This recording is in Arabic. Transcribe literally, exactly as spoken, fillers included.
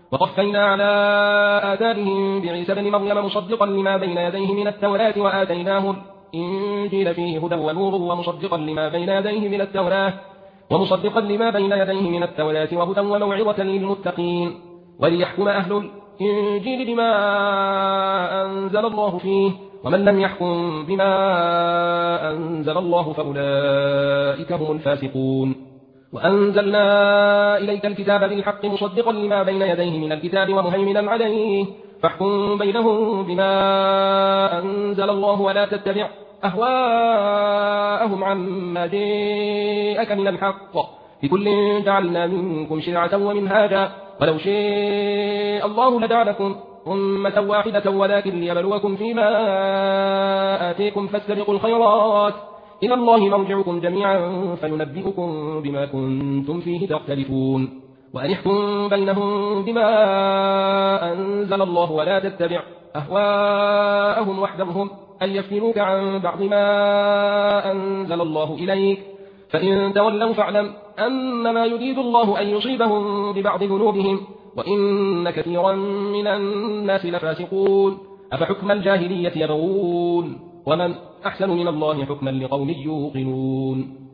وقفينا على آثارهم بعيسى بن مريم مصدقا لما بين يديه من التوراة وآتيناه الإنجيل فيه هدى ونور ومصدقا لما بين يديه من التوراة ومصدقا لما بين يديه من التوراة وهدى وموعظة للمتقين وليحكم أهل الإنجيل بما أنزل الله فيه ومن لم يحكم بما أنزل الله فأولئك هم الفاسقون. وأنزلنا إليك الكتاب بالحق مصدقا لما بين يديه من الكتاب ومهيمنا عليه فاحكم بينهم بما أنزل الله ولا تتبع أهواءهم عما جاءك من الحق لكل جعلنا منكم شرعة ومنهاجا ولو شاء الله لجعلكم أمة واحدة ولكن ليبلوكم فيما آتيكم فاستبقوا الخيرات إلى الله مرجعكم جميعا فينبئكم بما كنتم فيه تختلفون. وأن احكم بينهم بما أنزل الله ولا تتبع أهواءهم واحذرهم أن يفتنوك عن بعض ما أنزل الله إليك فإن تولوا فاعلم أنما يريد الله أن يصيبهم ببعض ذنوبهم وإن كثيرا من الناس لفاسقون. أفحكم الجاهلية يبغون ومن أحسن من الله حكما لقوم يوقنون.